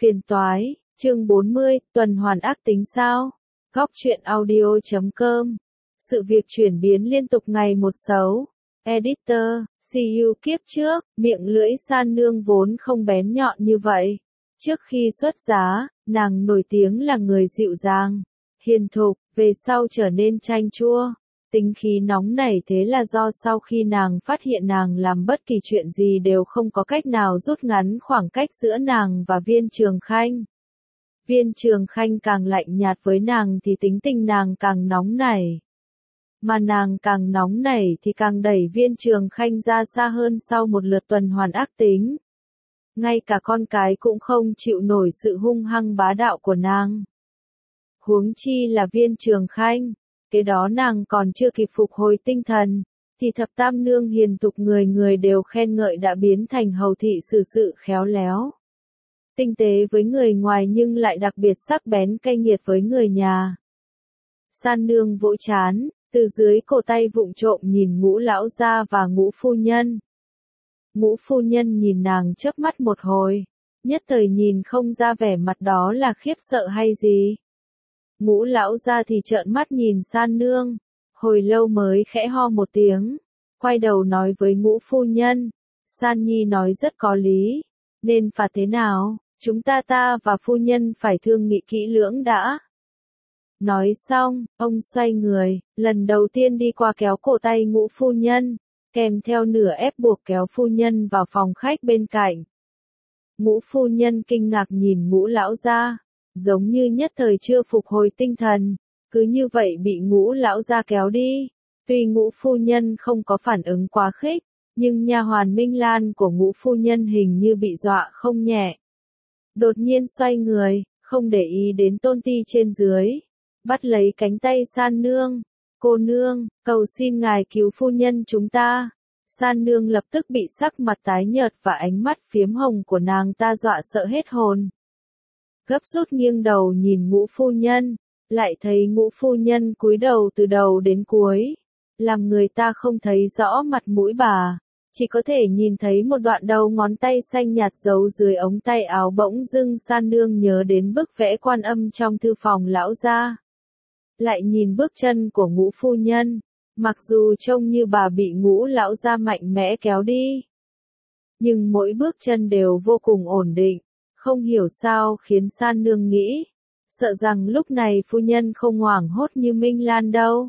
Phiền toái, chương 40, tuần hoàn ác tính sao? Góc truyện audio.com. Sự việc chuyển biến liên tục ngày một xấu. Editor, see you kiếp trước, miệng lưỡi San Nương vốn không bén nhọn như vậy. Trước khi xuất giá, nàng nổi tiếng là người dịu dàng, hiền thục, về sau trở nên chanh chua. Tính khí nóng nảy thế là do sau khi nàng phát hiện nàng làm bất kỳ chuyện gì đều không có cách nào rút ngắn khoảng cách giữa nàng và Viên Trường Khanh. Viên Trường Khanh càng lạnh nhạt với nàng thì tính tình nàng càng nóng nảy. Mà nàng càng nóng nảy thì càng đẩy Viên Trường Khanh ra xa hơn sau một lượt tuần hoàn ác tính. Ngay cả con cái cũng không chịu nổi sự hung hăng bá đạo của nàng. Huống chi là Viên Trường Khanh. Cái đó nàng còn chưa kịp phục hồi tinh thần, thì thập tam nương hiền thục người người đều khen ngợi đã biến thành hầu thị xử sự khéo léo. Tinh tế với người ngoài nhưng lại đặc biệt sắc bén cay nghiệt với người nhà. San Nương vỗ trán, từ dưới cổ tay vụng trộm nhìn Ngũ lão gia và Ngũ phu nhân. Ngũ phu nhân nhìn nàng chớp mắt một hồi, nhất thời nhìn không ra vẻ mặt đó là khiếp sợ hay gì. Ngũ lão gia thì trợn mắt nhìn San Nương, hồi lâu mới khẽ ho một tiếng, quay đầu nói với Ngũ phu nhân, San Nhi nói rất có lý, nên phạt thế nào, chúng ta và phu nhân phải thương nghị kỹ lưỡng đã. Nói xong, ông xoay người, lần đầu tiên đi qua kéo cổ tay Ngũ phu nhân, kèm theo nửa ép buộc kéo phu nhân vào phòng khách bên cạnh. Ngũ phu nhân kinh ngạc nhìn Ngũ lão gia, giống như nhất thời chưa phục hồi tinh thần, cứ như vậy bị Ngũ lão gia kéo đi. Tuy Ngũ phu nhân không có phản ứng quá khích, nhưng nha hoàn Minh Lan của Ngũ phu nhân hình như bị dọa không nhẹ. Đột nhiên xoay người, không để ý đến tôn ti trên dưới, bắt lấy cánh tay San Nương. Cô nương, cầu xin ngài cứu phu nhân chúng ta. San Nương lập tức bị sắc mặt tái nhợt và ánh mắt phiếm hồng của nàng ta dọa sợ hết hồn. Gấp rút nghiêng đầu nhìn Ngũ phu nhân, lại thấy Ngũ phu nhân cúi đầu từ đầu đến cuối, làm người ta không thấy rõ mặt mũi bà, chỉ có thể nhìn thấy một đoạn đầu ngón tay xanh nhạt giấu dưới ống tay áo. Bỗng dưng San Nương nhớ đến bức vẽ Quan Âm trong thư phòng lão gia. Lại nhìn bước chân của Ngũ phu nhân, mặc dù trông như bà bị Ngũ lão gia mạnh mẽ kéo đi, nhưng mỗi bước chân đều vô cùng ổn định. Không hiểu sao khiến San Nương nghĩ, sợ rằng lúc này phu nhân không hoảng hốt như Minh Lan đâu.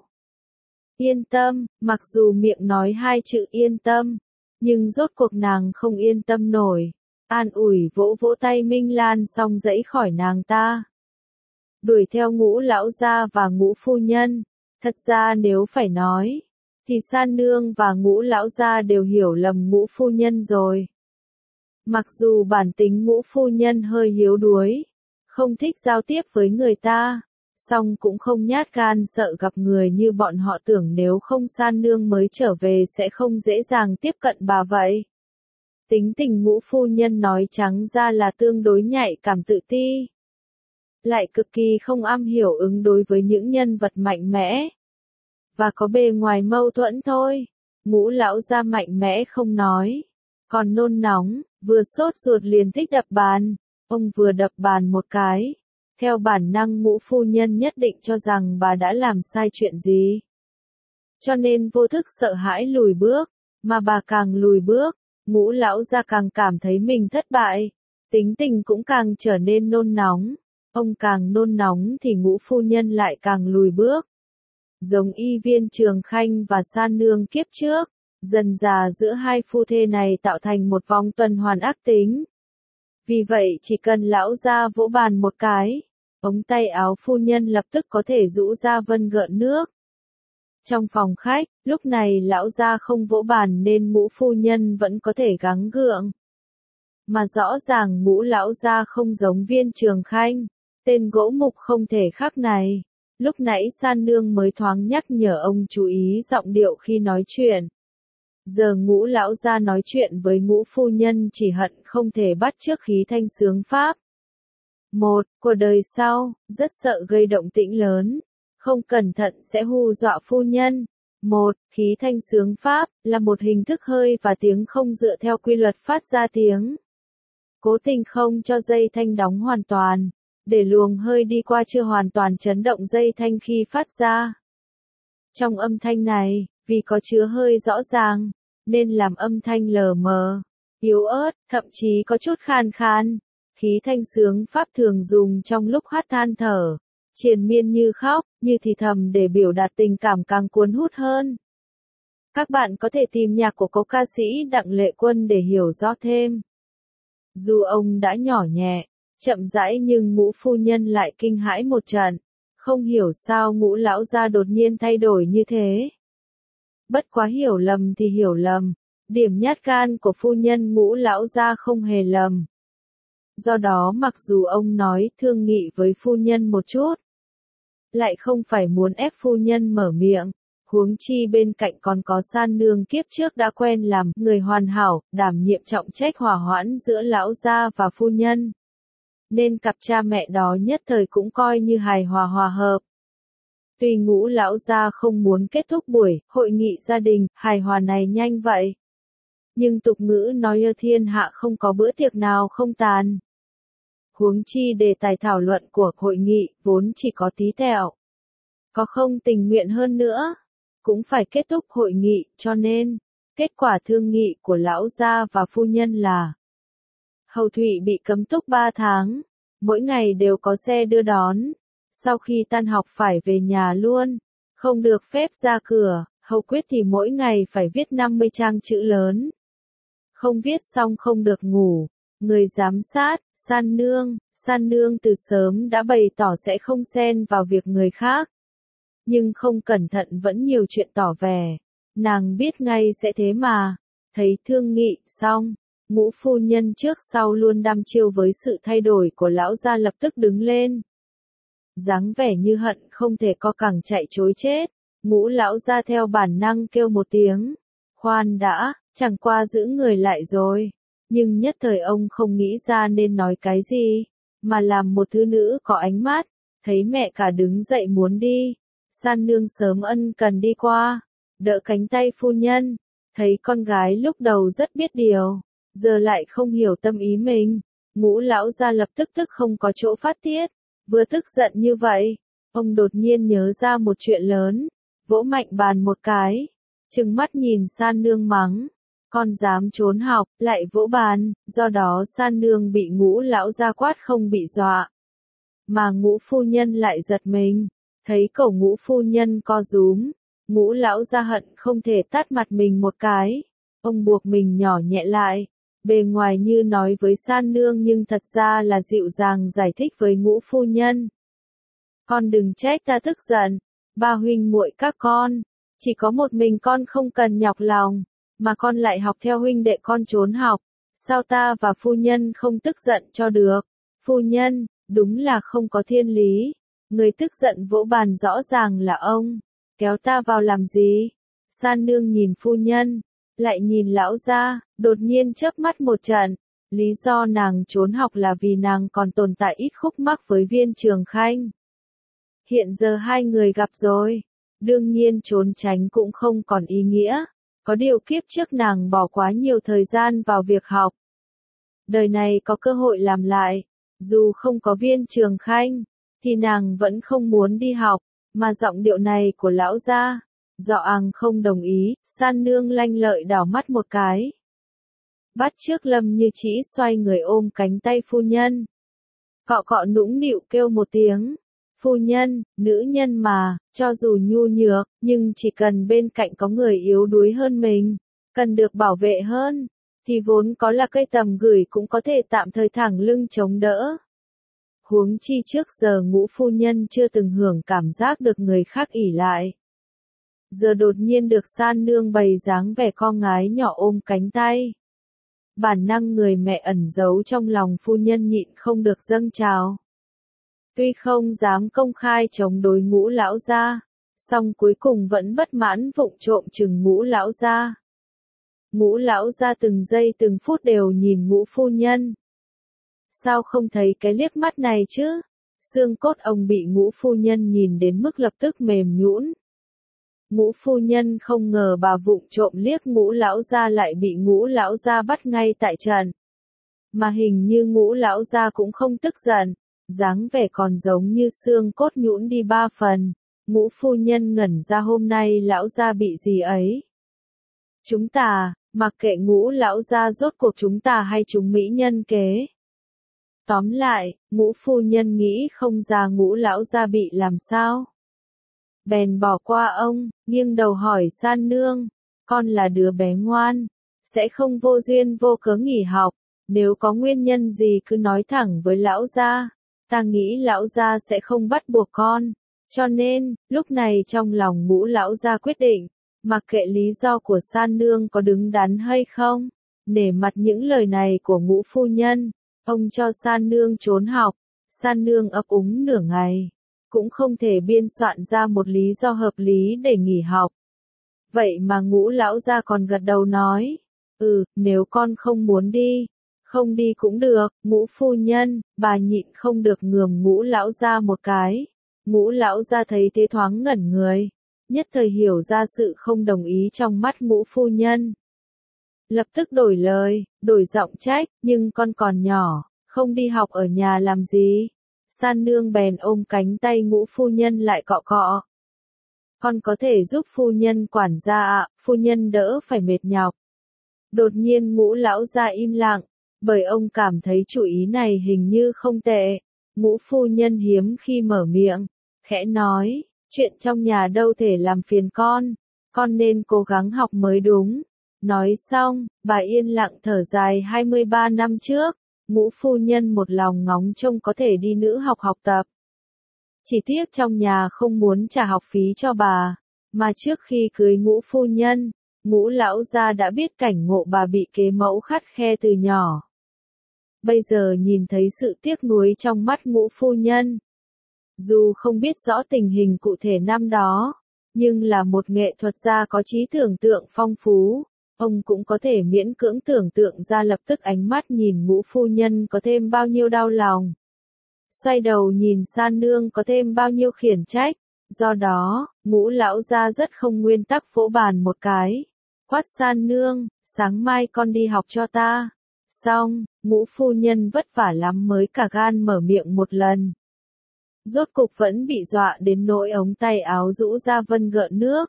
Yên tâm, mặc dù miệng nói hai chữ yên tâm, nhưng rốt cuộc nàng không yên tâm nổi. An ủi vỗ vỗ tay Minh Lan xong dãy khỏi nàng ta. Đuổi theo Ngũ lão gia và Ngũ phu nhân. Thật ra nếu phải nói, thì San Nương và Ngũ lão gia đều hiểu lầm Ngũ phu nhân rồi. Mặc dù bản tính Ngũ phu nhân hơi yếu đuối, không thích giao tiếp với người ta, song cũng không nhát gan sợ gặp người như bọn họ tưởng, nếu không San Nương mới trở về sẽ không dễ dàng tiếp cận bà vậy. Tính tình Ngũ phu nhân nói trắng ra là tương đối nhạy cảm tự ti, lại cực kỳ không am hiểu ứng đối với những nhân vật mạnh mẽ, và có bề ngoài mâu thuẫn thôi. Ngũ lão gia mạnh mẽ không nói, còn nôn nóng, vừa sốt ruột liền thích đập bàn. Ông vừa đập bàn một cái, theo bản năng Ngũ phu nhân nhất định cho rằng bà đã làm sai chuyện gì, cho nên vô thức sợ hãi lùi bước, mà bà càng lùi bước, Ngũ lão gia càng cảm thấy mình thất bại, tính tình cũng càng trở nên nôn nóng. Ông càng nôn nóng thì Ngũ phu nhân lại càng lùi bước. Giống y Viên Trường Khanh và San Nương kiếp trước, dần dà giữa hai phu thê này tạo thành một vòng tuần hoàn ác tính. Vì vậy chỉ cần lão gia vỗ bàn một cái, ống tay áo phu nhân lập tức có thể rũ ra vân gợn nước. Trong phòng khách, lúc này lão gia không vỗ bàn nên Ngũ phu nhân vẫn có thể gắng gượng. Mà rõ ràng Ngũ lão gia không giống Viên Trường Khanh, tên gỗ mục không thể khác này. Lúc nãy San Nương mới thoáng nhắc nhở ông chú ý giọng điệu khi nói chuyện. Giờ Ngũ lão gia nói chuyện với Ngũ phu nhân chỉ hận không thể bắt chước khí thanh sướng pháp. Một, của đời sau, rất sợ gây động tĩnh lớn, không cẩn thận sẽ hù dọa phu nhân. Một, khí thanh sướng pháp, là một hình thức hơi và tiếng không dựa theo quy luật phát ra tiếng. cố tình không cho dây thanh đóng hoàn toàn, để luồng hơi đi qua chưa hoàn toàn chấn động dây thanh khi phát ra. Trong âm thanh này, vì có chứa hơi rõ ràng, nên làm âm thanh lờ mờ, yếu ớt, thậm chí có chút khan khan. Khí thanh sướng pháp thường dùng trong lúc hát than thở, triền miên như khóc, như thì thầm để biểu đạt tình cảm càng cuốn hút hơn. Các bạn có thể tìm nhạc của cố ca sĩ Đặng Lệ Quân để hiểu rõ thêm. Dù ông đã nhỏ nhẹ, chậm rãi nhưng Ngũ phu nhân lại kinh hãi một trận, không hiểu sao Ngũ lão gia đột nhiên thay đổi như thế. Bất quá hiểu lầm thì hiểu lầm, điểm nhát gan của phu nhân Ngũ lão gia không hề lầm. Do đó mặc dù ông nói thương nghị với phu nhân một chút, lại không phải muốn ép phu nhân mở miệng, huống chi bên cạnh còn có San nương kiếp trước đã quen làm người hoàn hảo, đảm nhiệm trọng trách hòa hoãn giữa lão gia và phu nhân. Nên cặp cha mẹ đó nhất thời cũng coi như hài hòa hòa hợp. Tuy Ngũ lão gia không muốn kết thúc buổi hội nghị gia đình hài hòa này nhanh vậy, nhưng tục ngữ nói thiên hạ không có bữa tiệc nào không tàn. Huống chi đề tài thảo luận của hội nghị vốn chỉ có tí tẹo. Có không tình nguyện hơn nữa, cũng phải kết thúc hội nghị, cho nên, kết quả thương nghị của lão gia và phu nhân là Hầu Thụy bị cấm túc 3 tháng, mỗi ngày đều có xe đưa đón, sau khi tan học phải về nhà luôn, không được phép ra cửa, Hầu Quyết thì mỗi ngày phải viết 50 trang chữ lớn. Không viết xong không được ngủ. Người giám sát, San nương từ sớm đã bày tỏ sẽ không xen vào việc người khác. Nhưng không cẩn thận vẫn nhiều chuyện tỏ vẻ. Nàng biết ngay sẽ thế mà. Thấy thương nghị xong, Ngũ phu nhân trước sau luôn đăm chiêu với sự thay đổi của lão gia lập tức đứng lên. Dáng vẻ như hận không thể co cẳng chạy trối chết. Ngũ lão gia theo bản năng kêu một tiếng. Khoan đã, chẳng qua giữ người lại rồi. Nhưng nhất thời ông không nghĩ ra nên nói cái gì, mà làm một thứ nữ có ánh mắt, thấy mẹ cả đứng dậy muốn đi. San nương sớm ân cần đi qua, đỡ cánh tay phu nhân, thấy con gái lúc đầu rất biết điều, giờ lại không hiểu tâm ý mình. Ngũ lão gia lập tức không có chỗ phát tiết, vừa tức giận như vậy, ông đột nhiên nhớ ra một chuyện lớn, vỗ mạnh bàn một cái, trừng mắt nhìn San nương mắng. Con dám trốn học, lại vỗ bàn, do đó San nương bị Ngũ lão gia quát không bị dọa. Mà Ngũ phu nhân lại giật mình, thấy cổ Ngũ phu nhân co rúm, Ngũ lão gia hận không thể tát mặt mình một cái. Ông buộc mình nhỏ nhẹ lại, bề ngoài như nói với San nương nhưng thật ra là dịu dàng giải thích với Ngũ phu nhân. Con đừng trách ta tức giận, ba huynh muội các con, chỉ có một mình con không cần nhọc lòng. Mà con lại học theo huynh đệ con trốn học, sao ta và phu nhân không tức giận cho được? Phu nhân, đúng là không có thiên lý. Người tức giận vỗ bàn rõ ràng là ông, kéo ta vào làm gì? San nương nhìn phu nhân, lại nhìn lão gia, đột nhiên chớp mắt một trận. Lý do nàng trốn học là vì nàng còn tồn tại ít khúc mắc với Viên Trường Khanh. Hiện giờ hai người gặp rồi, đương nhiên trốn tránh cũng không còn ý nghĩa. Có điều kiếp trước nàng bỏ quá nhiều thời gian vào việc học. Đời này có cơ hội làm lại, dù không có Viên Trường Khanh, thì nàng vẫn không muốn đi học, mà giọng điệu này của lão gia, dọ àng không đồng ý, San nương lanh lợi đảo mắt một cái. Bắt trước Lâm Như Chỉ xoay người ôm cánh tay phu nhân. Cọ cọ nũng nịu kêu một tiếng. Phu nhân, nữ nhân mà, cho dù nhu nhược, nhưng chỉ cần bên cạnh có người yếu đuối hơn mình, cần được bảo vệ hơn, thì vốn có là cây tầm gửi cũng có thể tạm thời thẳng lưng chống đỡ. Huống chi trước giờ Ngũ phu nhân chưa từng hưởng cảm giác được người khác ỷ lại. Giờ đột nhiên được San nương bày dáng vẻ con gái nhỏ ôm cánh tay. Bản năng người mẹ ẩn giấu trong lòng phu nhân nhịn không được dâng trào. Tuy không dám công khai chống đối Ngũ lão gia, song cuối cùng vẫn bất mãn vụng trộm chừng Ngũ lão gia. Ngũ lão gia từng giây từng phút đều nhìn Ngũ phu nhân. Sao không thấy cái liếc mắt này chứ? Xương cốt ông bị Ngũ phu nhân nhìn đến mức lập tức mềm nhũn. Ngũ phu nhân không ngờ bà vụng trộm liếc Ngũ lão gia lại bị Ngũ lão gia bắt ngay tại trận. mà hình như Ngũ lão gia cũng không tức giận, dáng vẻ còn giống như xương cốt nhũn đi 3 phần. Ngũ phu nhân ngẩn ra, hôm nay lão gia bị gì ấy? Chúng ta, mặc kệ Ngũ lão gia, rốt cuộc chúng ta hay chúng mỹ nhân kế. Tóm lại, Ngũ phu nhân nghĩ không ra Ngũ lão gia bị làm sao. Bèn bỏ qua ông, nghiêng đầu hỏi San nương, con là đứa bé ngoan, sẽ không vô duyên vô cớ nghỉ học, nếu có nguyên nhân gì cứ nói thẳng với lão gia, ta nghĩ lão gia sẽ không bắt buộc con. Cho nên, lúc này trong lòng Ngũ lão gia quyết định, mặc kệ lý do của San nương có đứng đắn hay không, nể mặt những lời này của Ngũ phu nhân, ông cho San nương trốn học. San nương ấp úng nửa ngày, cũng không thể biên soạn ra một lý do hợp lý để nghỉ học. Vậy mà Ngũ lão gia còn gật đầu nói, nếu con không muốn đi, không đi cũng được. Ngũ phu nhân, bà nhịn không được ngườm Ngũ lão gia một cái. Ngũ lão gia thấy thế thoáng ngẩn người, nhất thời hiểu ra sự không đồng ý trong mắt Ngũ phu nhân. Lập tức đổi lời, đổi giọng trách, nhưng con còn nhỏ, không đi học ở nhà làm gì? San nương bèn ôm cánh tay Ngũ phu nhân lại cọ cọ. Con có thể giúp phu nhân quản gia ạ, phu nhân đỡ phải mệt nhọc. Đột nhiên Ngũ lão gia im lặng, bởi ông cảm thấy chủ ý này hình như không tệ. Ngũ phu nhân hiếm khi mở miệng, khẽ nói, chuyện trong nhà đâu thể làm phiền con nên cố gắng học mới đúng. Nói xong, bà yên lặng thở dài. 23 năm trước, Ngũ phu nhân một lòng ngóng trông có thể đi nữ học học tập. Chỉ tiếc trong nhà không muốn trả học phí cho bà, mà trước khi cưới Ngũ phu nhân, Ngũ lão gia đã biết cảnh ngộ bà bị kế mẫu khắt khe từ nhỏ. Bây giờ nhìn thấy sự tiếc nuối trong mắt Ngũ phu nhân. Dù không biết rõ tình hình cụ thể năm đó, nhưng là một nghệ thuật gia có trí tưởng tượng phong phú, ông cũng có thể miễn cưỡng tưởng tượng ra lập tức ánh mắt nhìn Ngũ phu nhân có thêm bao nhiêu đau lòng. Xoay đầu nhìn San nương có thêm bao nhiêu khiển trách, do đó, Ngũ lão gia rất không nguyên tắc vỗ bàn một cái. Quát San nương, sáng mai con đi học cho ta. Xong, Ngũ phu nhân vất vả lắm mới cả gan mở miệng một lần. Rốt cục vẫn bị dọa đến nỗi ống tay áo rũ ra vân gợn nước.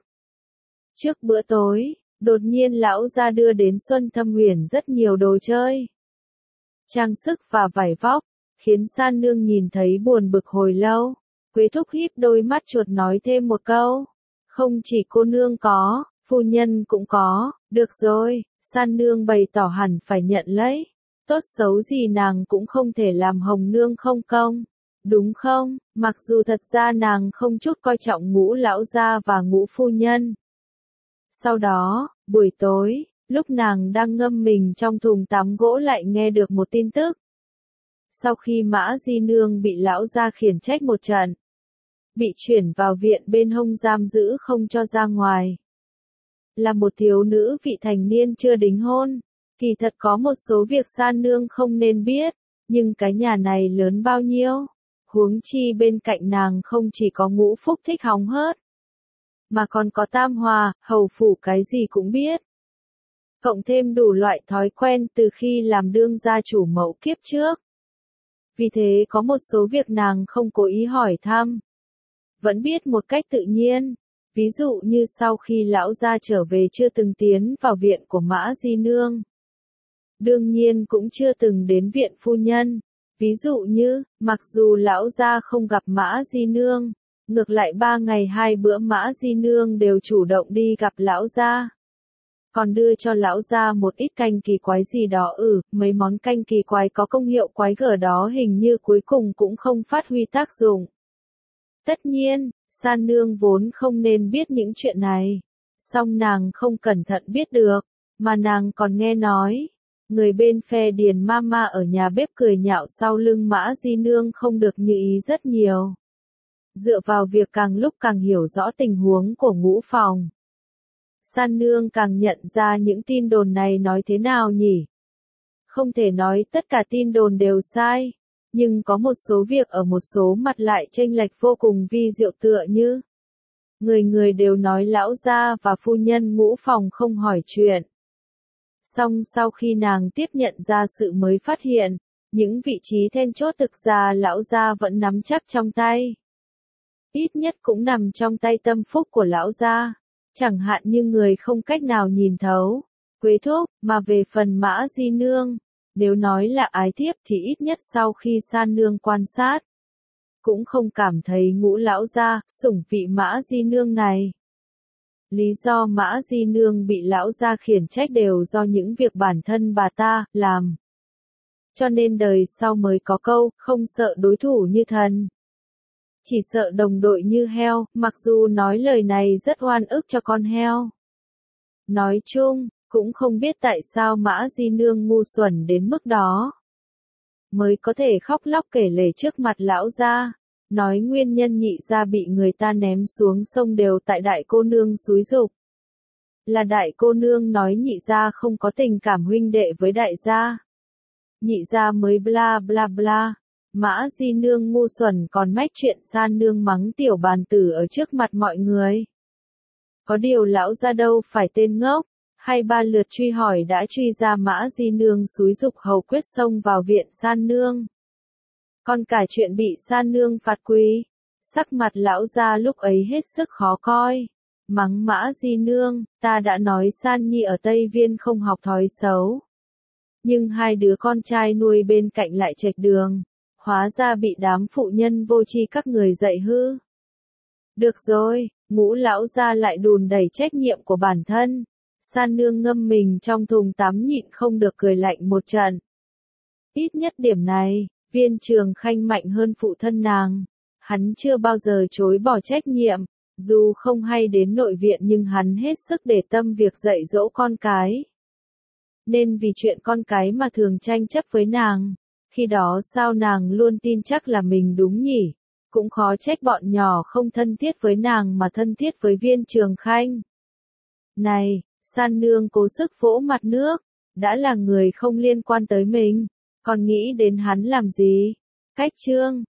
Trước bữa tối, đột nhiên lão gia đưa đến Xuân Thâm Huyền rất nhiều đồ chơi, trang sức và vải vóc, khiến San nương nhìn thấy buồn bực hồi lâu. Quế thúc híp đôi mắt chuột nói thêm một câu, không chỉ cô nương có, phu nhân cũng có. Được rồi, San nương bày tỏ hẳn phải nhận lấy, tốt xấu gì nàng cũng không thể làm Hồng nương không công, đúng không? Mặc dù thật ra nàng không chút coi trọng Ngũ lão gia và Ngũ phu nhân. Sau đó, buổi tối, lúc nàng đang ngâm mình trong thùng tắm gỗ lại nghe được một tin tức. Sau khi Mã Di Nương bị lão gia khiển trách một trận, bị chuyển vào viện bên hông giam giữ không cho ra ngoài. Là một thiếu nữ vị thành niên chưa đính hôn, kỳ thật có một số việc San nương không nên biết, nhưng cái nhà này lớn bao nhiêu, huống chi bên cạnh nàng không chỉ có Ngũ Phúc thích hóng hớt, mà còn có Tam Hòa, hầu phủ cái gì cũng biết. Cộng thêm đủ loại thói quen từ khi làm đương gia chủ mẫu kiếp trước. Vì thế có một số việc nàng không cố ý hỏi thăm, vẫn biết một cách tự nhiên. Ví dụ như sau khi lão gia trở về chưa từng tiến vào viện của Mã Di Nương. Đương nhiên cũng chưa từng đến viện phu nhân. Ví dụ như, mặc dù lão gia không gặp Mã Di Nương, ngược lại 3 ngày 2 bữa Mã Di Nương đều chủ động đi gặp lão gia. Còn đưa cho lão gia một ít canh kỳ quái gì đó. Mấy món canh kỳ quái có công hiệu quái gở đó hình như cuối cùng cũng không phát huy tác dụng. Tất nhiên, San nương vốn không nên biết những chuyện này, song nàng không cẩn thận biết được, mà nàng còn nghe nói, người bên phe Điền Mama ở nhà bếp cười nhạo sau lưng Mã Di Nương không được như ý rất nhiều. Dựa vào việc càng lúc càng hiểu rõ tình huống của Ngũ phòng, San nương càng nhận ra những tin đồn này nói thế nào nhỉ? Không thể nói tất cả tin đồn đều sai. Nhưng có một số việc ở một số mặt lại chênh lệch vô cùng vi diệu, tựa như người người đều nói lão gia và phu nhân Ngũ phòng không hỏi chuyện. Song sau khi nàng tiếp nhận ra sự mới phát hiện, những vị trí then chốt thực ra lão gia vẫn nắm chắc trong tay. Ít nhất cũng nằm trong tay tâm phúc của lão gia. Chẳng hạn như người không cách nào nhìn thấu, Quế Thúc, mà về phần Mã Di Nương, nếu nói là ái thiếp thì ít nhất sau khi San Nương quan sát, cũng không cảm thấy Ngũ lão gia sủng vị Mã Di Nương này. Lý do Mã Di Nương bị lão gia khiển trách đều do những việc bản thân bà ta làm. Cho nên đời sau mới có câu, không sợ đối thủ như thần, chỉ sợ đồng đội như heo, mặc dù nói lời này rất oan ức cho con heo. Nói chung, cũng không biết tại sao Mã Di Nương ngu xuẩn đến mức đó, mới có thể khóc lóc kể lể trước mặt lão gia, nói nguyên nhân nhị gia bị người ta ném xuống sông đều tại đại cô nương xúi giục. Là đại cô nương nói nhị gia không có tình cảm huynh đệ với đại gia. Nhị gia mới bla bla bla. Mã Di Nương ngu xuẩn còn mách chuyện San Nương mắng tiểu bàn tử ở trước mặt mọi người. Có điều lão gia đâu phải tên ngốc, hay ba lượt truy hỏi đã truy ra Mã Di Nương xúi giục hầu quyết xông vào viện San Nương. Còn cả chuyện bị San Nương phạt quỳ, sắc mặt lão gia lúc ấy hết sức khó coi. Mắng Mã Di Nương, ta đã nói San Nhi ở Tây Viên không học thói xấu. Nhưng hai đứa con trai nuôi bên cạnh lại chệch đường. Hóa ra bị đám phụ nhân vô tri các người dạy hư. Được rồi, Ngũ lão gia lại đùn đẩy trách nhiệm của bản thân. San Nương ngâm mình trong thùng tắm nhịn không được cười lạnh một trận. Ít nhất điểm này, Viên Trường Khanh mạnh hơn phụ thân nàng. Hắn chưa bao giờ chối bỏ trách nhiệm, dù không hay đến nội viện nhưng hắn hết sức để tâm việc dạy dỗ con cái. Nên vì chuyện con cái mà thường tranh chấp với nàng. Khi đó sao nàng luôn tin chắc là mình đúng nhỉ? Cũng khó trách bọn nhỏ không thân thiết với nàng mà thân thiết với Viên Trường Khanh. Này, San Nương cố sức vỗ mặt nước, đã là người không liên quan tới mình, còn nghĩ đến hắn làm gì? Cách chương